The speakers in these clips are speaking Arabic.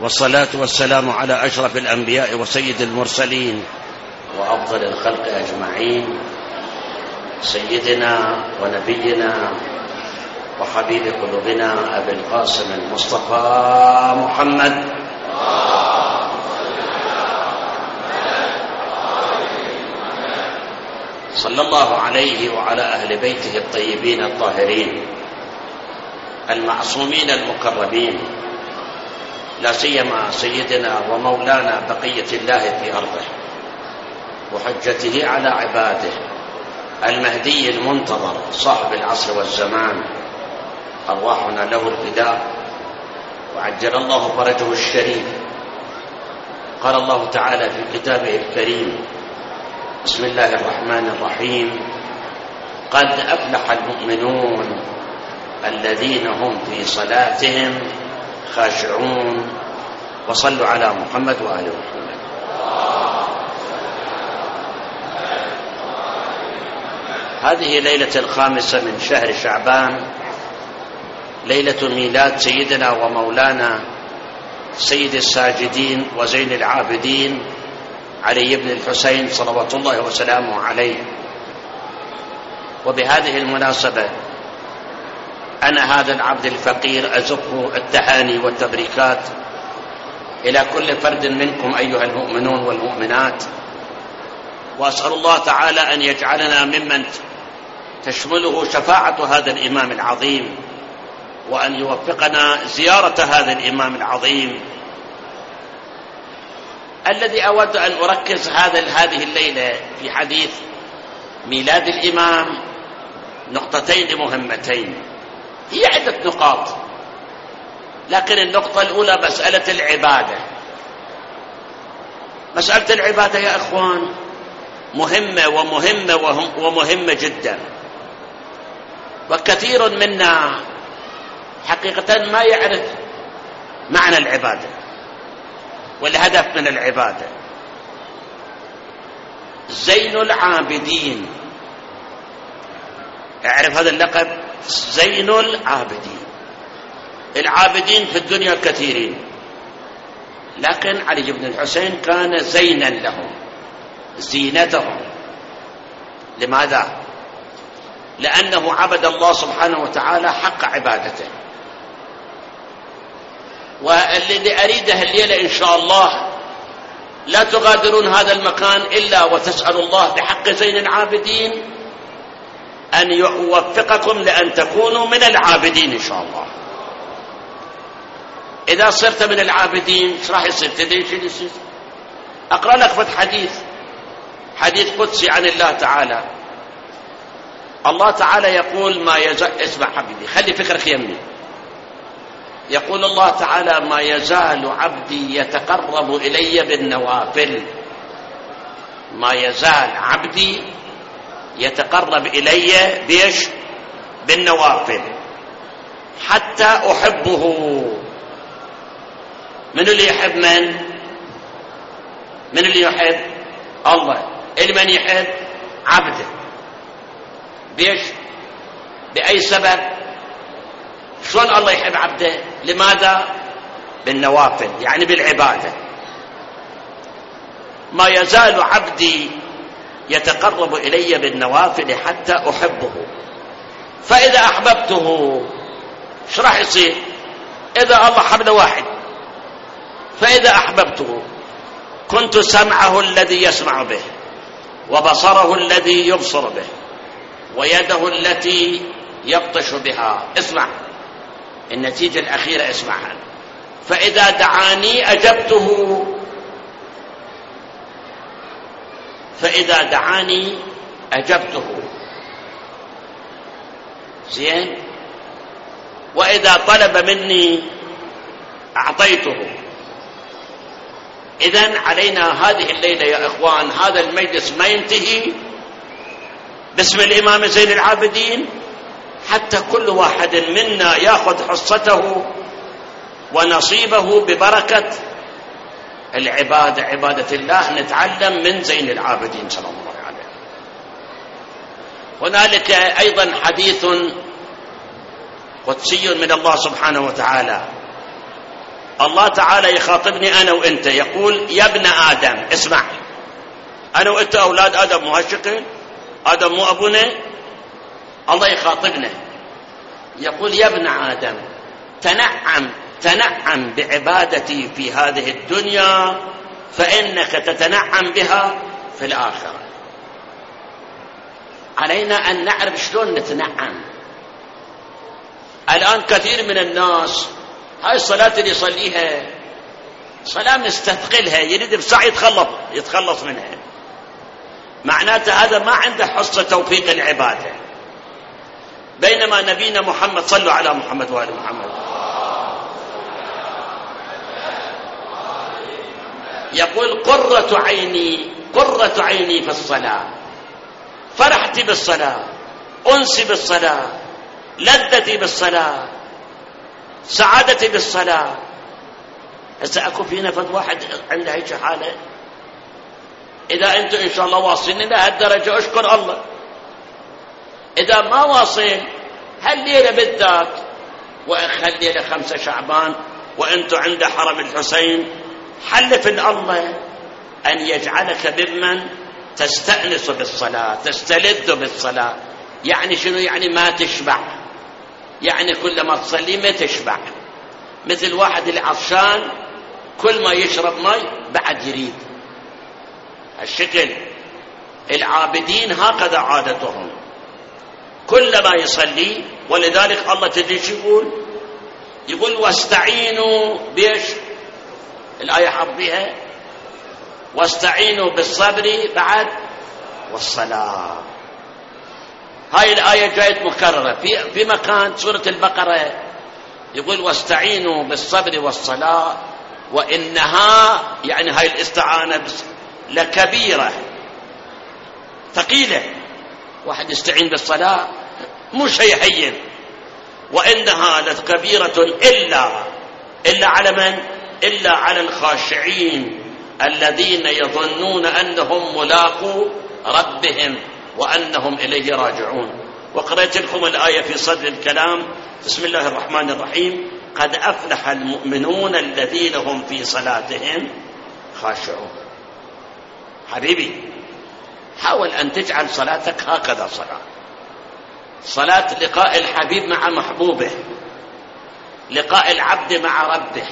والصلاة والسلام على أشرف الأنبياء وسيد المرسلين وأفضل الخلق أجمعين، سيدنا ونبينا وحبيب قلوبنا أبي القاسم المصطفى محمد صلى الله عليه وعلى أهل بيته الطيبين الطاهرين المعصومين المكرمين، لا سيما سيدنا ومولانا بقية الله في أرضه وحجته على عباده المهدي المنتظر صاحب العصر والزمان، أرواحنا له الفداء وعجل الله فرجه الشريف. قال الله تعالى في كتابه الكريم: بسم الله الرحمن الرحيم: قد أفلح المؤمنون الذين هم في صلاتهم خاشعون. وصلوا على محمد وآل محمد. هذه ليلة الخامسة من شهر شعبان، ليلة ميلاد سيدنا ومولانا سيد الساجدين وزين العابدين علي بن الحسين صلوات الله وسلامه عليه. وبهذه المناسبة أنا هذا العبد الفقير أزق التهاني والتبريكات إلى كل فرد منكم أيها المؤمنون والمؤمنات، وأسأل الله تعالى أن يجعلنا ممن تشمله شفاعة هذا الإمام العظيم، وأن يوفقنا زيارة هذا الإمام العظيم الذي أود أن أركز هذه الليلة في حديث ميلاد الإمام نقطتين مهمتين. هي عدة نقاط، لكن النقطة الأولى مسألة العبادة. مسألة العبادة يا أخوان مهمة ومهمة جدا، وكثير منا حقيقة ما يعرف معنى العبادة والهدف من العبادة. زين العابدين، اعرف هذا اللقب، زين العابدين. العابدين في الدنيا كثيرين، لكن علي بن الحسين كان زينا لهم، زينتهم. لماذا؟ لأنه عبد الله سبحانه وتعالى حق عبادته. والذي أريده الليلة إن شاء الله لا تغادرون هذا المكان إلا وتسأل الله بحق زين العابدين أن يوفقكم لأن تكونوا من العابدين إن شاء الله. إذا صرت من العابدين ايش راح يصير؟ تدري شو يصير؟ أقرأ لك حديث قدسي عن الله تعالى. الله تعالى يقول: ما يزال، اسمع حبيبي، خلي فكرك يمي. يقول الله تعالى: ما يزال عبدي يتقرب إلي بالنوافل. ما يزال عبدي يتقرب إلي بيش؟ بالنوافل حتى أحبه. من اللي يحب من اللي يحب؟ الله. من يحب؟ عبده. بيش؟ بأي سبب؟ شلون الله يحب عبده؟ لماذا؟ بالنوافل، يعني بالعبادة. ما يزال عبدي يتقرب إلي بالنوافل حتى أحبه، فإذا أحببته ايش راح يصير؟ إذا الله حبل واحد، فإذا أحببته كنت سمعه الذي يسمع به، وبصره الذي يبصر به، ويده التي يبطش بها. اسمع النتيجة الأخيرة، اسمعها. فإذا دعاني أجبته، فإذا دعاني أجبته. زين. وإذا طلب مني أعطيته. إذن علينا هذه الليلة يا إخوان، هذا المجلس ما ينتهي باسم الإمام زين العابدين حتى كل واحد منا يأخذ حصته ونصيبه ببركة العبادة، عبادة الله، نتعلم من زين العابدين صلى الله عليه. هنالك أيضا حديث قدسي من الله سبحانه وتعالى الله تعالى يخاطبني أنا وإنت، يقول يا ابن آدم اسمع، أنا وإنت أولاد آدم مو هالشكل، آدم مو أبونا. الله يخاطبنا يقول يا ابن آدم تنعم بعبادتي في هذه الدنيا فإنك تتنعم بها في الآخرة. علينا أن نعرف شلون نتنعم. الآن كثير من الناس هاي الصلاة اللي يصليها صلاة مستثقلها، يريد بساعة يتخلص منها، معناته هذا ما عنده حصة توفيق العبادة. بينما نبينا محمد، صلوا على محمد وآل محمد، يقول قرة عيني في الصلاة، فرحتي بالصلاة، أنسي بالصلاة، لذتي بالصلاة، سعادتي بالصلاة. هسه أكو فينا فد واحد عنده هيك حالة. إذا أنتم إن شاء الله واصلين لهالدرجة أشكر الله، إذا ما واصل هالليلة بالذات وخليلة 5 شعبان وأنتم عند حرم الحسين، حلف الله أن يجعلك ممن تستأنس بالصلاة، تستلذ بالصلاة. يعني شنو؟ يعني ما تشبع، يعني كل ما تصلي ما تشبع، مثل واحد العطشان كل ما يشرب ماء بعد يريد. الشكل العابدين هكذا عادتهم، كلما يصلي. ولذلك الله تدري شو يقول واستعينوا بيش، الآية حفظيها، واستعينوا بالصبر بعد والصلاة. هاي الآية جاءت مكررة في مكان سورة البقرة، يقول واستعينوا بالصبر والصلاة وإنها، يعني هاي الاستعانة لكبيرة ثقيلة. واحد يستعين بالصلاة مو شيء هين. وإنها لكبيرة إلا على من؟ إلا على الخاشعين الذين يظنون أنهم ملاقو ربهم وأنهم إليه راجعون. وقرأت لكم الآية في صدر الكلام، بسم الله الرحمن الرحيم، قد أفلح المؤمنون الذين هم في صلاتهم خاشعون. حبيبي حاول أن تجعل صلاتك هكذا، صلاة لقاء الحبيب مع محبوبه، لقاء العبد مع ربه،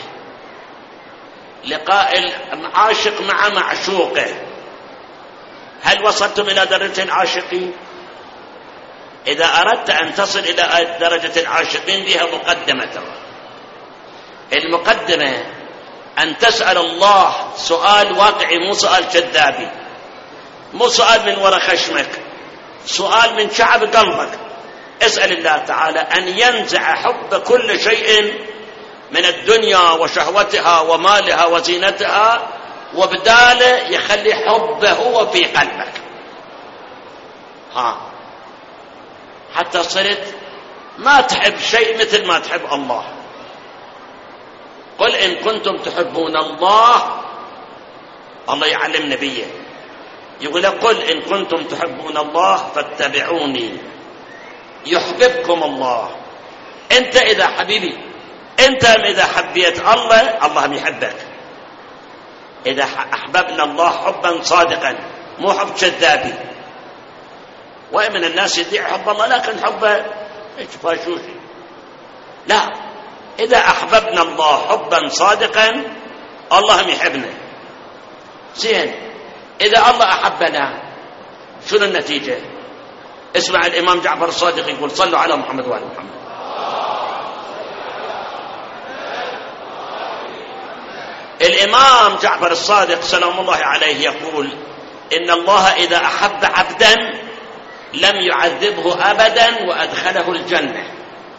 لقاء العاشق مع معشوقه. هل وصلتم إلى درجة العاشقين؟ إذا أردت أن تصل إلى درجة العاشقين بها مقدمة. المقدمة أن تسأل الله سؤال واقعي، مو سؤال كذابي، مو سؤال من وراء خشمك، سؤال من شعب قلبك. اسأل الله تعالى أن ينزع حب كل شيء من الدنيا وشهوتها ومالها وزينتها، وبداله يخلي حبه هو في قلبك، حتى صرت ما تحب شيء مثل ما تحب الله. قل إن كنتم تحبون الله، الله يعلم نبيه يقول قل إن كنتم تحبون الله فاتبعوني يحببكم الله. أنت إذا حبيبي، أنت إذا حبيت الله، الله يحبك. إذا أحببنا الله حبا صادقا، مو حب كذابي. ومن الناس يدعي حب الله لكن حبه فاشوشي. لا، إذا أحببنا الله حبا صادقا الله يحبنا. زين، إذا الله أحبنا شنو النتيجة؟ اسمع الإمام جعفر الصادق يقول صلوا على محمد وآل محمد. الإمام جعفر الصادق سلام الله عليه يقول إن الله إذا أحب عبدا لم يعذبه أبدا وأدخله الجنة.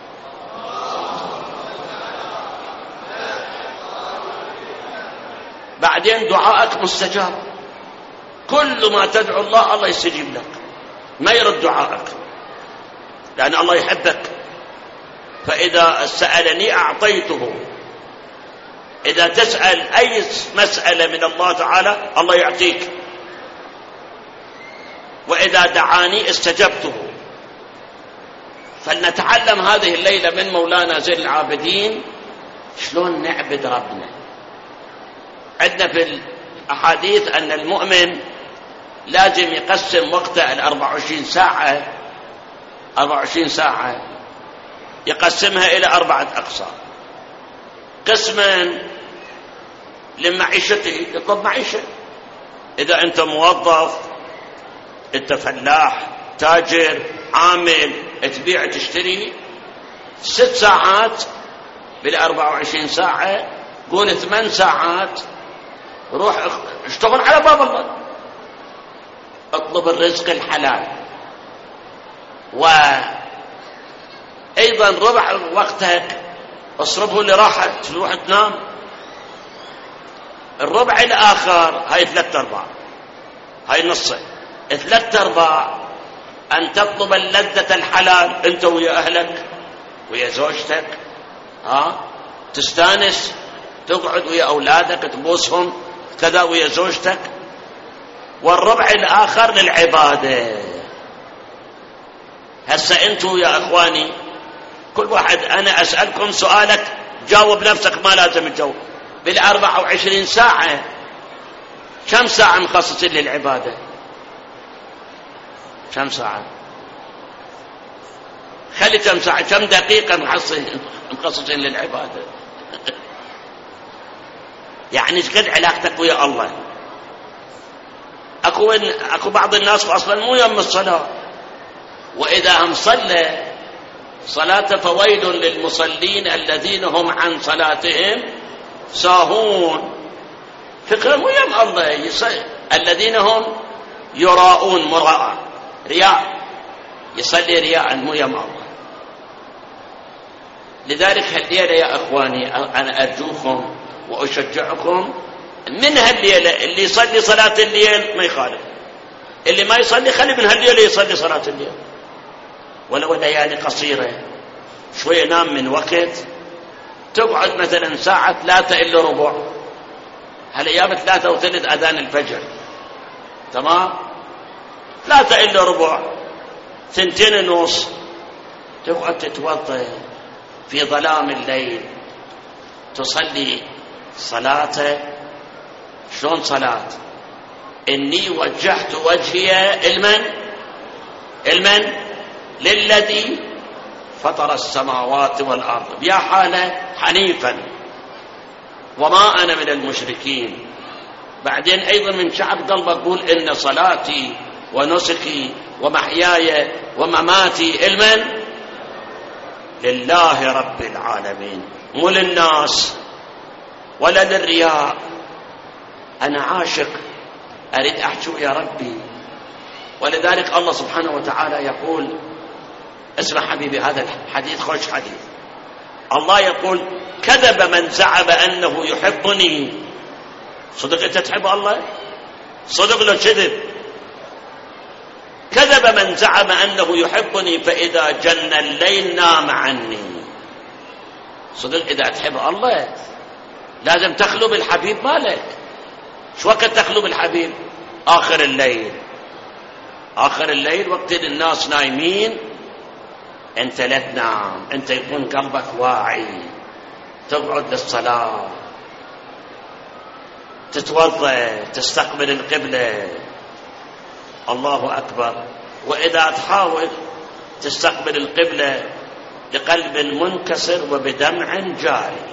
بعدين دعائك مستجاب، كل ما تدعو الله الله يستجيب لك، ما يرد دعائك، لأن الله يحبك. فإذا سألني أعطيته. إذا تسأل أي مسألة من الله تعالى الله يعطيك، وإذا دعاني استجبته. فلنتعلم هذه الليلة من مولانا زين العابدين شلون نعبد ربنا. عندنا في الأحاديث أن المؤمن لازم يقسم وقته 24 ساعة يقسمها إلى 4 أقسام. قسما لمعيشته، يطلب معيشة. إذا أنت موظف، أنت فلاح، تاجر، عامل، تبيع تشتري، 6 ساعات بال24 ساعة، قول 8 ساعات روح اشتغل على باب الله، اطلب الرزق الحلال. وأيضا ربع وقتك اصرفه لراحة، تروح تنام. الربع الآخر هاي 3/4، هاي نصه، 3/4 أن تطلب اللذة الحلال أنت ويا أهلك ويا زوجتك، تستانس، تقعد ويا أولادك تبوسهم كذا ويا زوجتك. والربع الآخر للعبادة. هسه أنتوا يا أخواني كل واحد، أنا أسألكم سؤالك جاوب نفسك، ما لازم تجاوب. بال24 ساعة كم ساعة مخصصين للعبادة؟ كم ساعة؟ خلي كم ساعة، كم دقيقة مخصصين للعبادة؟ يعني شقد علاقتك ويا الله؟ اكو بعض الناس اصلا مو يم الصلاة، واذا هم صلى صلاة فويل للمصلين الذين هم عن صلاتهم ساهون. فكرة مو يم الله، الذين هم يراؤون، مراءة، رياء، يصلي رياء، مو يم الله. لذلك هالليلة يا اخواني انا ارجوكم واشجعكم من هالليلة، اللي يصلي صلاة الليل ما يخالف، اللي ما يصلي خلي من هالليلة يصلي صلاة الليل، ولو ليالي قصيرة. شوية نام من وقت، تقعد مثلا ساعة 3:15، هالأيام 3:03 أذان الفجر، تمام، 3:15، 2:30 تقعد تتوضأ في ظلام الليل، تصلي صلاة. شلون صلاة؟ إني وجهت وجهي المن للذي فطر السماوات والأرض يا حالة حنيفا وما أنا من المشركين. بعدين أيضا من شعب قلبك قول إن صلاتي ونسكي ومحياي ومماتي لله رب العالمين، مو للناس ولا للرياء. أنا عاشق أريد أحكي يا ربي. ولذلك الله سبحانه وتعالى يقول، اسمع حبيبي هذا الحديث خوش حديث، الله يقول كذب من زعم أنه يحبني. صدق أنت تحب الله؟ صدق لو كذب. كذب من زعم أنه يحبني فإذا جن الليل نام عني. صدق إذا تحب الله لازم تخلو بالحبيب مالك. شو وقت تخلو بالحبيب؟ آخر الليل. آخر الليل وقت الناس نايمين أنت لا تنام، أنت يكون قلبك واعي، تقعد للصلاة، تتوضأ، تستقبل القبلة، الله أكبر. وإذا تحاول تستقبل القبلة بقلب منكسر وبدمع جاري.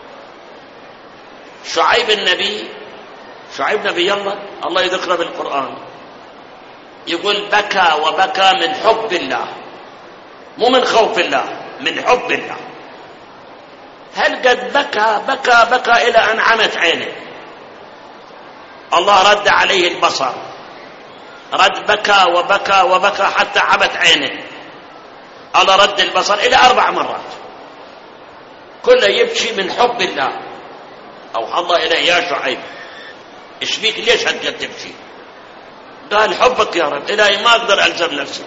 شعيب نبي الله يذكره بالقرآن، يقول بكى وبكى من حب الله، مو من خوف الله، من حب الله. هل قد بكى إلى أن عمت عينه، الله رد عليه البصر، رد بكى وبكى حتى عمت عينه، الله رد البصر إلى 4 مرات، كله يبكي من حب الله. أوحى الله إليه يا شعيب إيش بيك ليش هتقدر تبكي؟ قال حبك يا رب، إلهي ما أقدر ألزم نفسي،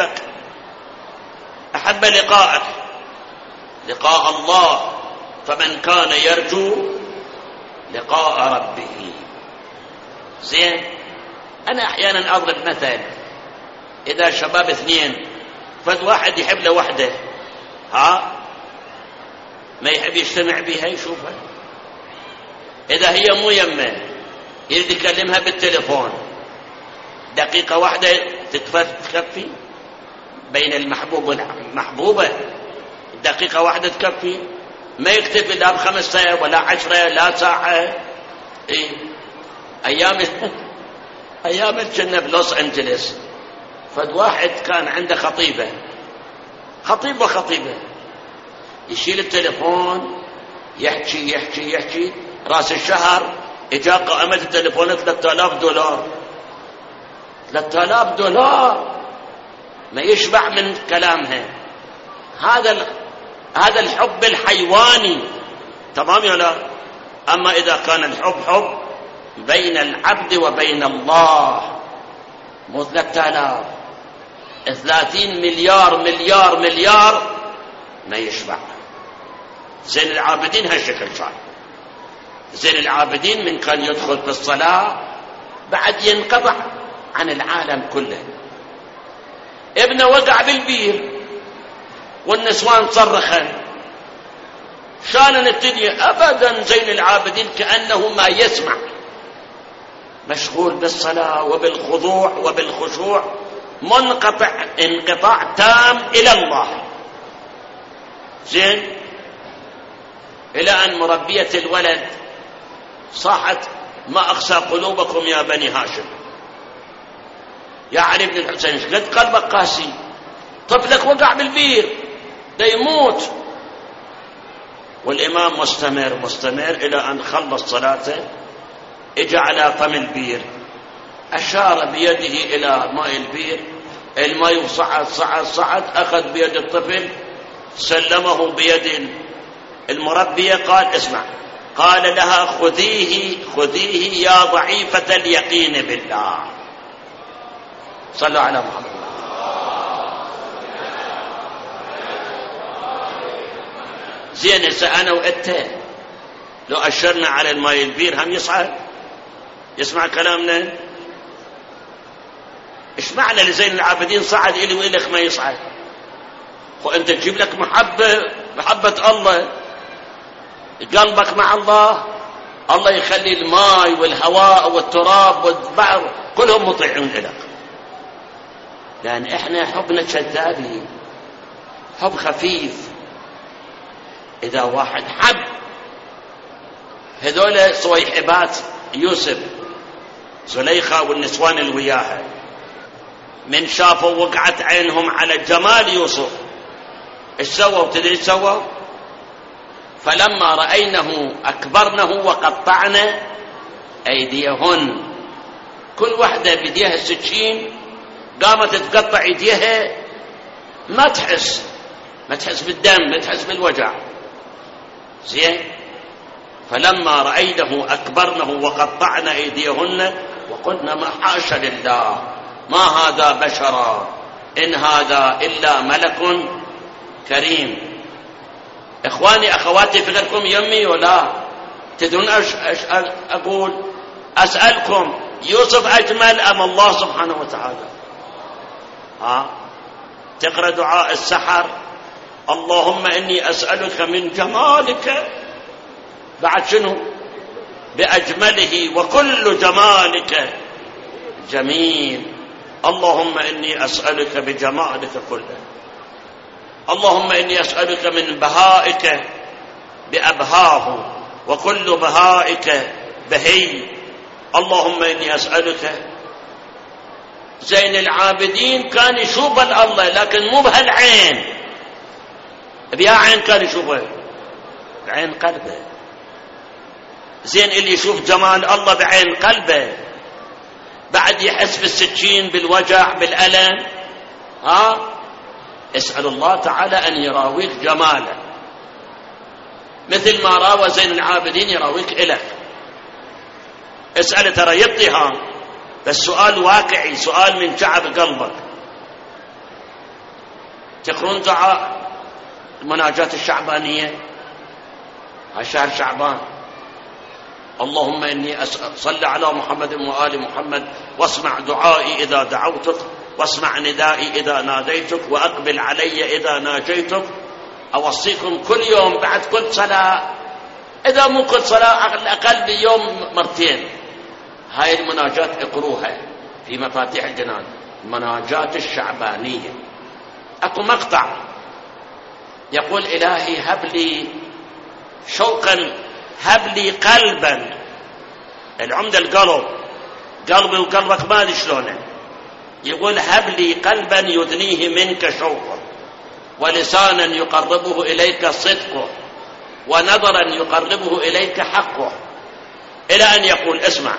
أحب لقاءك، لقاء الله، فمن كان يرجو لقاء ربه. زين، أنا أحيانا أضرب مثل، إذا شباب 2 فد واحد يحب له وحده، ما يحب يجتمع بها يشوفها. إذا هي مو يمه يريد يكلمها بالتليفون، دقيقة واحدة تكفي بين المحبوب والمحبوبة، دقيقة واحدة تكفي، ما يكتفي لا ب5 ساعات ولا 10 لا ساعة. إيه؟ أيام كنا في لوس أنجلس، فد واحد كان عنده خطيبة يشيل التليفون يحكي راس الشهر اجا قائمة التليفون $3000. $3000 ما يشبع من كلامها. هذا الحب الحيواني، تمام يا لا؟ أما إذا كان الحب حب بين العبد وبين الله، مو 3000 30 مليار ما يشبع. زين العابدين هالشكل صار. زين العابدين من كان يدخل في الصلاة بعد ينقطع عن العالم كله. ابنه وقع بالبير والنسوان صرخن، شان الدنيا أبدا. زين العابدين كأنه ما يسمع، مشغول بالصلاة وبالخضوع وبالخشوع، منقطع انقطاع تام إلى الله. زين، إلى أن مربية الولد صاحت: ما أقسى قلوبكم يا بني هاشم. يا علي بن الحسين قد قلبك قاسي، طفلك وقع بالبير دا يموت. والإمام مستمر إلى أن خلص صلاته، اجى على فم البير، أشار بيده إلى ماء البير، الماء صعد، أخذ بيد الطفل سلمه بيد المربية، قال: اسمع، قال لها: خذيه يا ضعيفة اليقين بالله. صلوا على محمد. زين، هسه أنا وأنت لو أشرنا على الماء البير هم يصعد، يسمع كلامنا. إيش معنى لزين العابدين صعد إلي وإلك ما يصعد؟ وأنت تجيب لك محبة الله، قلبك مع الله، الله يخلي الماء والهواء والتراب والبحر كلهم مطيعون لك. لأن إحنا حبنا كذابين، حب خفيف. إذا واحد حب هذول صويحبات يوسف، زليخة والنسوان اللي وياها، من شافوا وقعت عينهم على جمال يوسف، ايش سووا؟ تدري ايش سووا؟ فلما رأينه أكبرنه وقطعنا أيديهن. كل واحدة بديها السكين قامت تقطع ايديها، ما تحس بالدم، ما تحس بالوجع. زين، فلما رأينه أكبرنه وقطعنا أيديهن وقلنا: ما حاشا لله، ما هذا بشرا، إن هذا إلا ملك كريم. إخواني أخواتي، في غيركم يمي ولا تدرون ايش أقول؟ أسألكم: يوسف أجمل أم الله سبحانه وتعالى؟ تقرأ دعاء السحر: اللهم إني أسألك من جمالك، بعد شنو؟ بأجمله، وكل جمالك جميل. اللهم إني أسألك بجمالك كله. اللهم إني أسألك من بهائك بأبهاه، وكل بهائك بهي. اللهم إني أسألك. زين العابدين كان يشوف الله، لكن مو بهالعين، بيا عين كان يشوفه، بعين قلبه. زين، اللي يشوف جمال الله بعين قلبه بعد يحس بالسكين، بالوجع، بالألم، اسأل الله تعالى أن يراويك جماله، مثل ما راوى زين العابدين يراويك إلك. اسأل، ترى يبطي بس سؤال واقعي، سؤال من شعب قلبك. تقرون دعاء المناجاة الشعبانية، شهر شعبان: اللهم إني صل على محمد وآل محمد، واسمع دعائي إذا دعوتك، واسمع ندائي إذا ناديتك، وأقبل علي إذا ناجيتك. أوصيكم كل يوم بعد كل صلاة، إذا مو كل صلاة على الأقل بيوم مرتين، هاي المناجات اقروها في مفاتيح الجنان، المناجات الشعبانية. أكو مقطع يقول: إلهي هب لي شوقا، هب لي قلبا. العمدة القلب، قلبي وقلبك ما أدري شلونه. يقول: هب لي قلبا يدنيه منك شوقه، ولسانا يقربه إليك صدقه، ونظرا يقربه إليك حقه. إلى أن يقول: اسمع،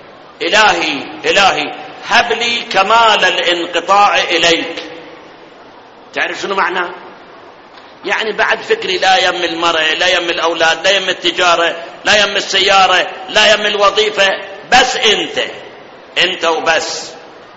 إلهي هب لي كمال الانقطاع إليك. تعرف شنو معناه؟ يعني بعد فكري لا يم المرأة، لا يم الأولاد، لا يم التجارة، لا يم السيارة، لا يم الوظيفة، بس أنت وبس.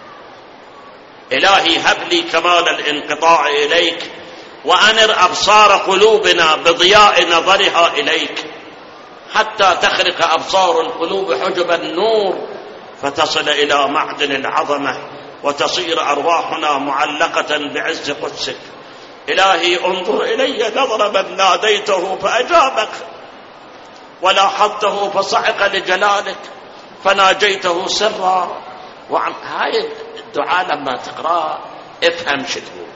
إلهي هب لي كمال الانقطاع إليك، وأنر أبصار قلوبنا بضياء نظرها إليك، حتى تخرق أبصار القلوب حجب النور، فتصل إلى معدن العظمة، وتصير أرواحنا معلقة بعز قدسك. إلهي انظر إلي نظر من ناديته فأجابك، ولاحظته فصعق لجلالك، فناجيته سرا. هاي الدعاء لما تقرأ افهم شو تقول.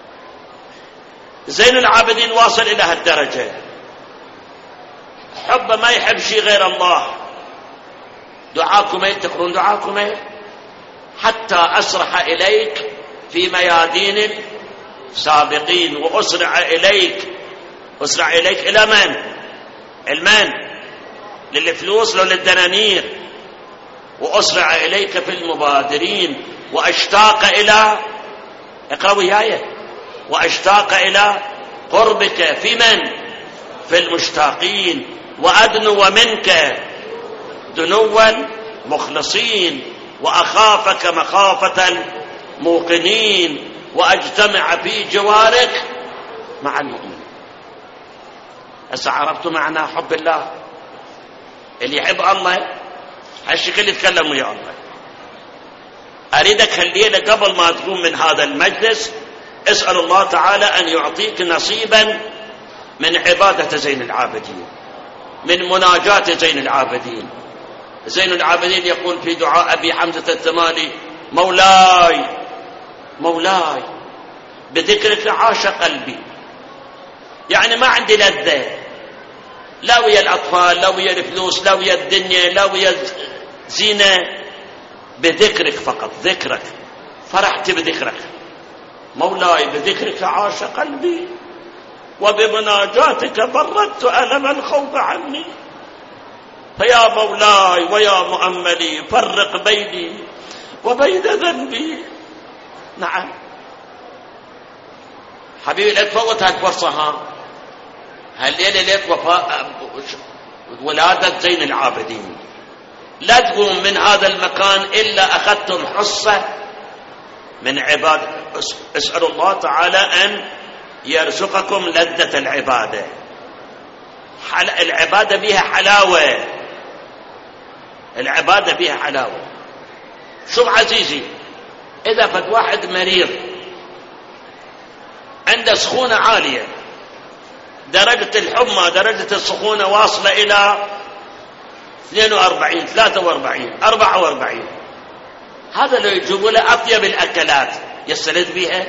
زين العابدين واصل إلى هالدرجة، حبه ما يحب شيء غير الله. دعاكم تقرون دعاكم: حتى أسرح إليك في ميادين سابقين، وأسرع إليك إلى من؟ المن للفلوس لو للدنانير. وأسرع إليك في المبادرين، وأشتاق إلى، اقرأ وياي، وأشتاق إلى قربك في من؟ في المشتاقين. وأدنو منك دنوا مخلصين، وأخافك مخافة موقنين، وأجتمع في جوارك مع المؤمنين. هسه عرفتوا معنى حب الله؟ اللي يحب الله هالشكل يتكلم ويا الله. أريدك هالليلة قبل ما تقوم من هذا المجلس اسأل الله تعالى أن يعطيك نصيبا من عبادة زين العابدين، من مناجاة زين العابدين. زين العابدين يقول في دعاء أبي حمزة الثمالي: مولاي بذكرك عاش قلبي. يعني ما عندي لذة، لا ويا الأطفال، لا ويا الفلوس، لا ويا الدنيا، لا ويا زينة، بذكرك فقط، ذكرك، فرحت بذكرك. مولاي بذكرك عاش قلبي، وبمناجاتك بردت ألم الخوف عني. فيا مولاي ويا مؤملي فرق بيني وبين ذنبي. نعم حبيبي، لا تفوت هالفرصة. هالليلة ليلة وفاء ولادة زين العابدين. لا تقوم من هذا المكان إلا أخذتم حصة من عبادة. اسأل الله تعالى أن يرزقكم لذة العبادة. العبادة بها حلاوة، العبادة بها حلاوة. شوف عزيزي، إذا فد واحد مريض عنده سخونة عالية، درجة الحمى درجة السخونة واصلة إلى 42 43 44، هذا لو يجيبوا له أطيب الأكلات يستلذ بها؟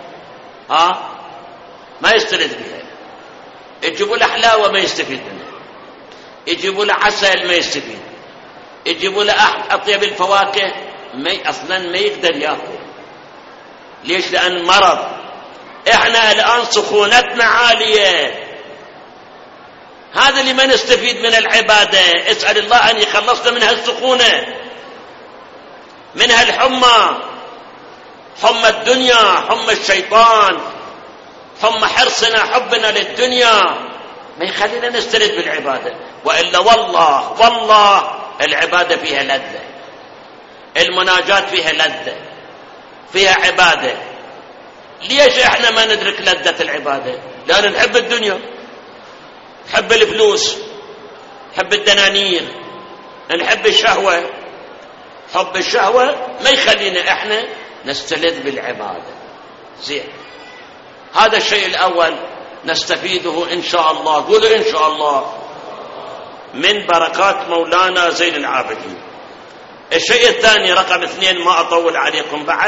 ما يستلذ بها. يجيبوا له حلاوة ما يستفيد منها، يجيبوا له عسل ما يستفيد، يجيبوا له أطيب الفواكه أصلا ما يقدر يأكل. ليش؟ لأن مرض. إحنا الآن سخونتنا عالية، هذا اللي ما نستفيد من العبادة. اسأل الله أن يخلصنا من هالسخونة، من هالحمى، حمى الدنيا، حمى الشيطان، حمى حرصنا حبنا للدنيا، ما يخلينا نسترد بالعبادة. وإلا والله العبادة فيها لذة، المناجاة فيها لذة، فيها عبادة. ليش احنا ما ندرك لذة العبادة؟ لأن نحب الدنيا، نحب الفلوس، نحب الدنانير، نحب الشهوة. حب الشهوة ما يخلينا احنا نستلذ بالعبادة. زين، هذا الشيء الأول نستفيده إن شاء الله، قولوا إن شاء الله، من بركات مولانا زين العابدين. الشيء الثاني رقم 2 ما أطول عليكم بعد،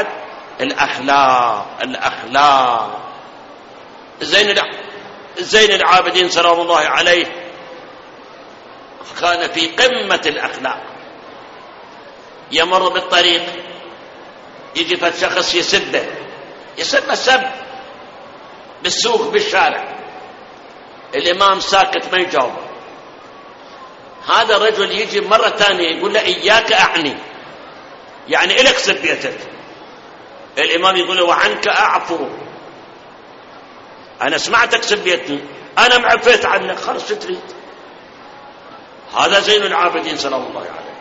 الأخلاق. زين العابدين سلام الله عليه كان في قمة الأخلاق. يمر بالطريق يجي فشخص يسبه سب بالسوق بالشارع، الإمام ساكت ما يجاوب. هذا الرجل يجي مرة ثانية يقول له إياك أعني، يعني إلك سبيتك. الإمام يقول له وعنك أعفو، أنا سمعتك سبيتني، أنا معفيت عنك، خلص تريد. هذا زين العابدين سلام الله عليه.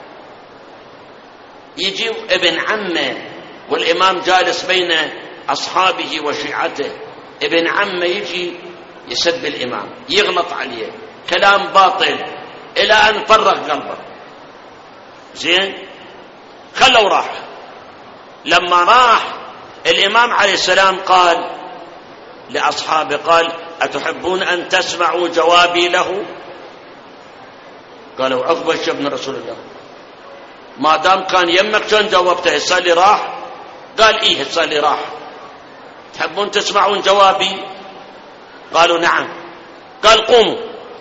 يجي ابن عمه والإمام جالس بين أصحابه وشيعته، ابن عمه يجي يسب الإمام، يغلط عليه كلام باطل إلى أن فرغ قلبه. زين خلوا راح. لما راح الإمام عليه السلام قال لأصحابه، قال أتحبون أن تسمعوا جوابي له؟ قالوا عقبة ابن رسول الله، ما دام كان يمك كان جاوبته، هسه اللي راح. قال إيه هسه اللي راح، تحبون تسمعون جوابي؟ قالوا نعم. قال قوموا.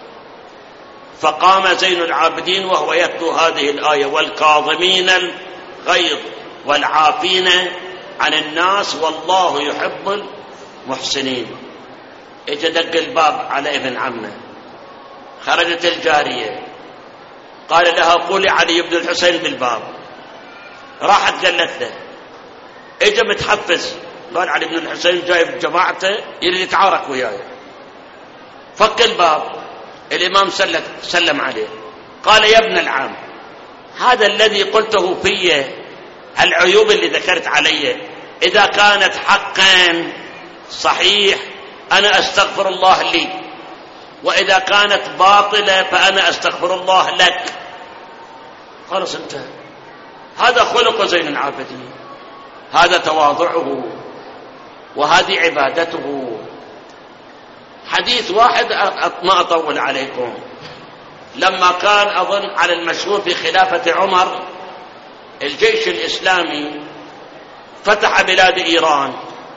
فقام زين العابدين وهو يتلو هذه الآية والكاظمين الغيظ والعافين عن الناس والله يحب المحسنين. اجى دق الباب على ابن عمه، خرجت الجارية قال لها قولي علي بن الحسين بالباب. راحت قالت له، اجى متحفز قال علي بن الحسين جايب جماعته يريد يتعارك وياي. فك الباب، الإمام سلم عليه قال يا ابن العم، هذا الذي قلته في العيوب اللي ذكرت علي إذا كانت حقا صحيح أنا أستغفر الله لي، وإذا كانت باطلة فأنا أستغفر الله لك. خلص انتهى. هذا خلق زين العابدين، هذا تواضعه، وهذه عبادته. حديث واحد ما أطول عليكم. لما كان أظن على المشهور في خلافة عمر الجيش الإسلامي فتح بلاد إيران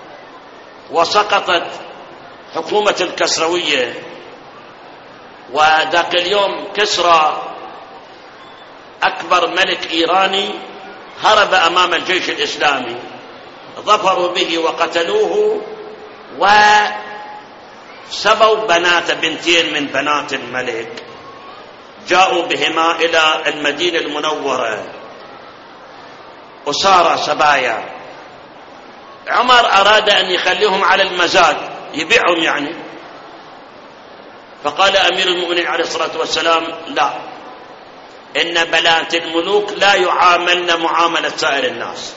وسقطت حكومة الكسروية، وذاك اليوم كسرى أكبر ملك إيراني هرب أمام الجيش الإسلامي، ظفروا به وقتلوه وسبوا بنتين من بنات الملك، جاءوا بهما إلى المدينة المنورة أسارى سبايا. عمر أراد أن يخليهم على المزاد يبيعهم يعني، فقال أمير المؤمنين عليه الصلاة والسلام لا، إن بنات الملوك لا يعاملن معاملة سائر الناس.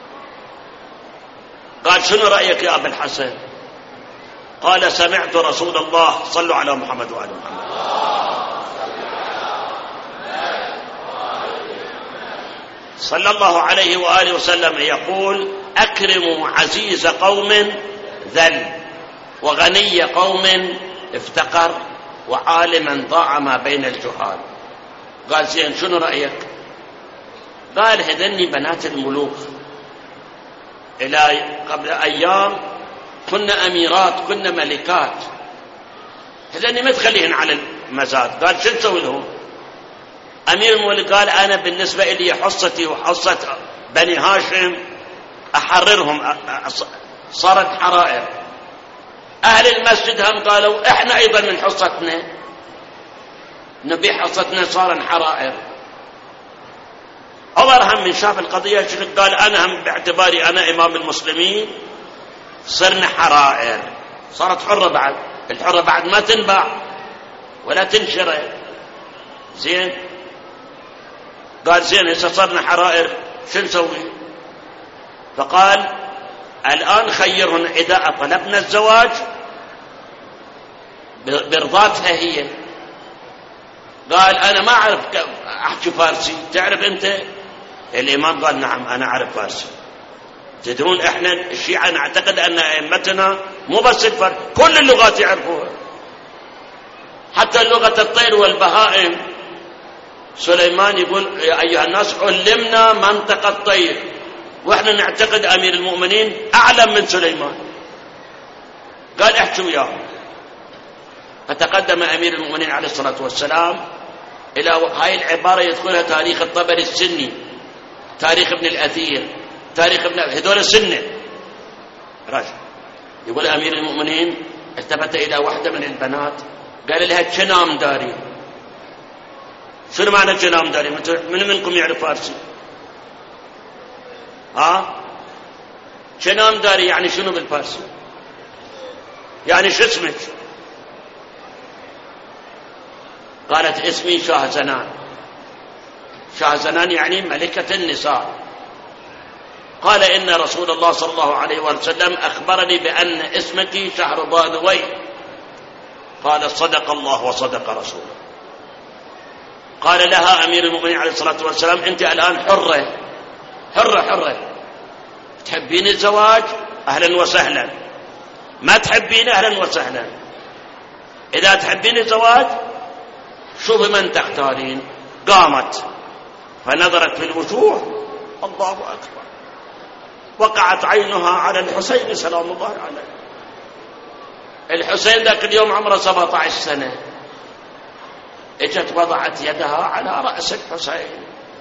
قال شنو رأيك يا أبا الحسن؟ قال سمعت رسول الله صلوا على محمد وآل محمد صلى الله عليه وآله وسلم يقول أكرموا عزيز قوم ذل، وغني قوم افتقر، وعالما ضاع ما بين الجهال. قال زين شنو رأيك؟ قال هذني بنات الملوك إلى قبل أيام كنا أميرات كنا ملكات، هذني ما تخليهن على المزاد. قال شو نسوي لهم؟ أمير الملك قال أنا بالنسبة لي حصتي وحصة بني هاشم أحررهم، صارت حرائر. أهل المسجد هم قالوا إحنا أيضا من حصتنا نبيع حصتنا، صار حرائر. عمر هم من شاف القضية قال أنا هم باعتباري أنا إمام المسلمين صرنا حرائر، صارت حرة بعد. الحرة بعد ما تنباع ولا تنشر. زين قال زين هسه صرنا حرائر شو نسوي؟ فقال الآن خيرهن إذا طلبنا الزواج برضاتها هي. قال أنا ما أعرف أحكي فارسي، تعرف أنت؟ الإمام قال نعم أنا أعرف فارسي. تدرون احنا الشيعة نعتقد ان ائمتنا مو بس الفرق، كل اللغات يعرفوها، حتى لغة الطير والبهائم. سليمان يقول يا ايها الناس علمنا منطق الطير، واحنا نعتقد امير المؤمنين اعلم من سليمان. قال احكوا وياهم. فتقدم امير المؤمنين عليه الصلاة والسلام الى هاي العبارة يدخلها تاريخ الطبري السني، تاريخ ابن الاثير، تاريخ ابن هذول السنة. رجل يقول امير المؤمنين التفت الى واحدة من البنات قال لها شنام داري. شنو معنى شنام داري؟ من منكم يعرف فارسي؟ شنام داري يعني شنو بالفارسي؟ يعني شو اسمك؟ قالت اسمي شاهزنان. شاهزنان يعني ملكة النساء. قال إن رسول الله صلى الله عليه وسلم أخبرني بأن اسمك شهربانوي. قال صدق الله وصدق رسوله. قال لها أمير المؤمنين عليه الصلاة والسلام أنت الآن حرة حرة حرة، تحبين الزواج أهلا وسهلا، ما تحبين أهلا وسهلا. إذا تحبين الزواج شوف من تختارين. قامت فنظرت في الوجوه، الله أكبر، وقعت عينها على الحسين سلام الله عليه. الحسين ذاك اليوم عمره 17 سنة. اجت وضعت يدها على رأس الحسين،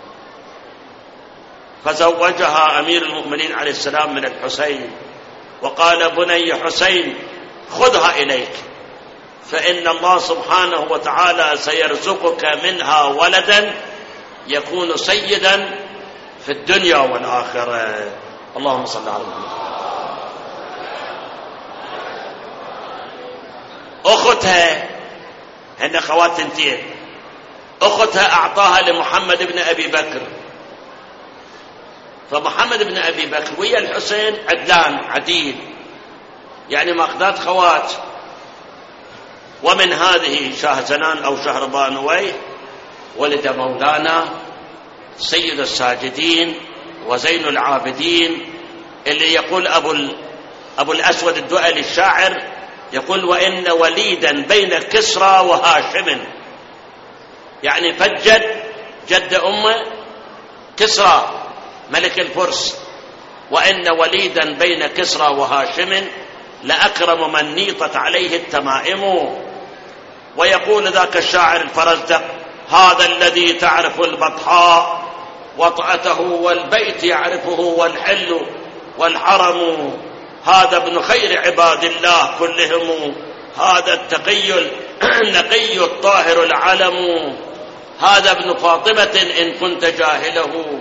فزوجها أمير المؤمنين عليه السلام من الحسين، وقال بني حسين خذها إليك، فإن الله سبحانه وتعالى سيرزقك منها ولدا يكون سيدا في الدنيا والآخرة. اللهم صل على محمد. أختها، هن خواتنتين، أختها أعطاها لمحمد بن أبي بكر. فمحمد بن أبي بكر ويا الحسين عدلان عديل، يعني ماخذات خوات. ومن هذه شاهزنان أو شهربانوي ولد مولانا سيد الساجدين وزين العابدين، اللي يقول أبو الأسود الدؤلي الشاعر يقول وإن وليدا بين كسرى وهاشم، يعني فجد جد أمه كسرى ملك الفرس، وإن وليدا بين كسرى وهاشم لأكرم من نيطت عليه التمائم. ويقول ذاك الشاعر الفرزدق هذا الذي تعرف البطحاء وطأته والبيت يعرفه والحل والحرم، هذا ابن خير عباد الله كلهم، هذا التقي النقي الطاهر العلم، هذا ابن فاطمة إن كنت جاهله،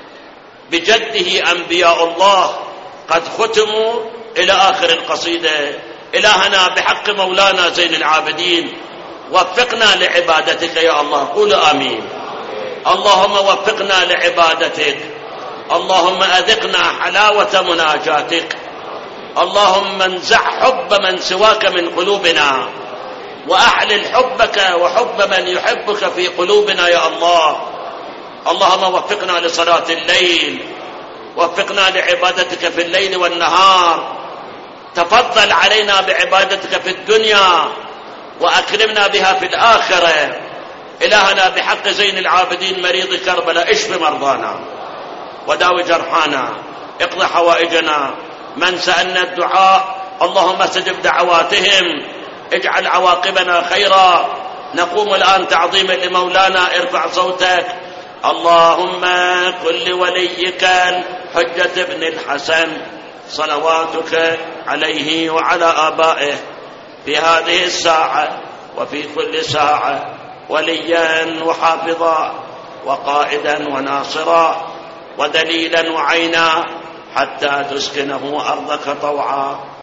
بجده أنبياء الله قد ختموا إلى آخر القصيدة. إلهنا بحق مولانا زين العابدين وفقنا لعبادتك يا الله، قولوا آمين. اللهم وفقنا لعبادتك، اللهم أذقنا حلاوة مناجاتك، اللهم انزع حب من سواك من قلوبنا، وأحلل حبك وحب من يحبك في قلوبنا يا الله. اللهم وفقنا لصلاة الليل، وفقنا لعبادتك في الليل والنهار، تفضل علينا بعبادتك في الدنيا وأكرمنا بها في الآخرة. إلهنا بحق زين العابدين مريض كربلاء اشف مرضانا وداوي جرحانا، اقض حوائجنا، من سألنا الدعاء اللهم استجب دعواتهم، اجعل عواقبنا خيرا. نقوم الآن تعظيما لمولانا، ارفع صوتك. اللهم كن لوليك الحجة بن الحسن صلواتك عليه وعلى آبائه في هذه الساعة وفي كل ساعة وليا وحافظا وقائدا وناصرا ودليلا وعينا، حتى تسكنه أرضك طوعا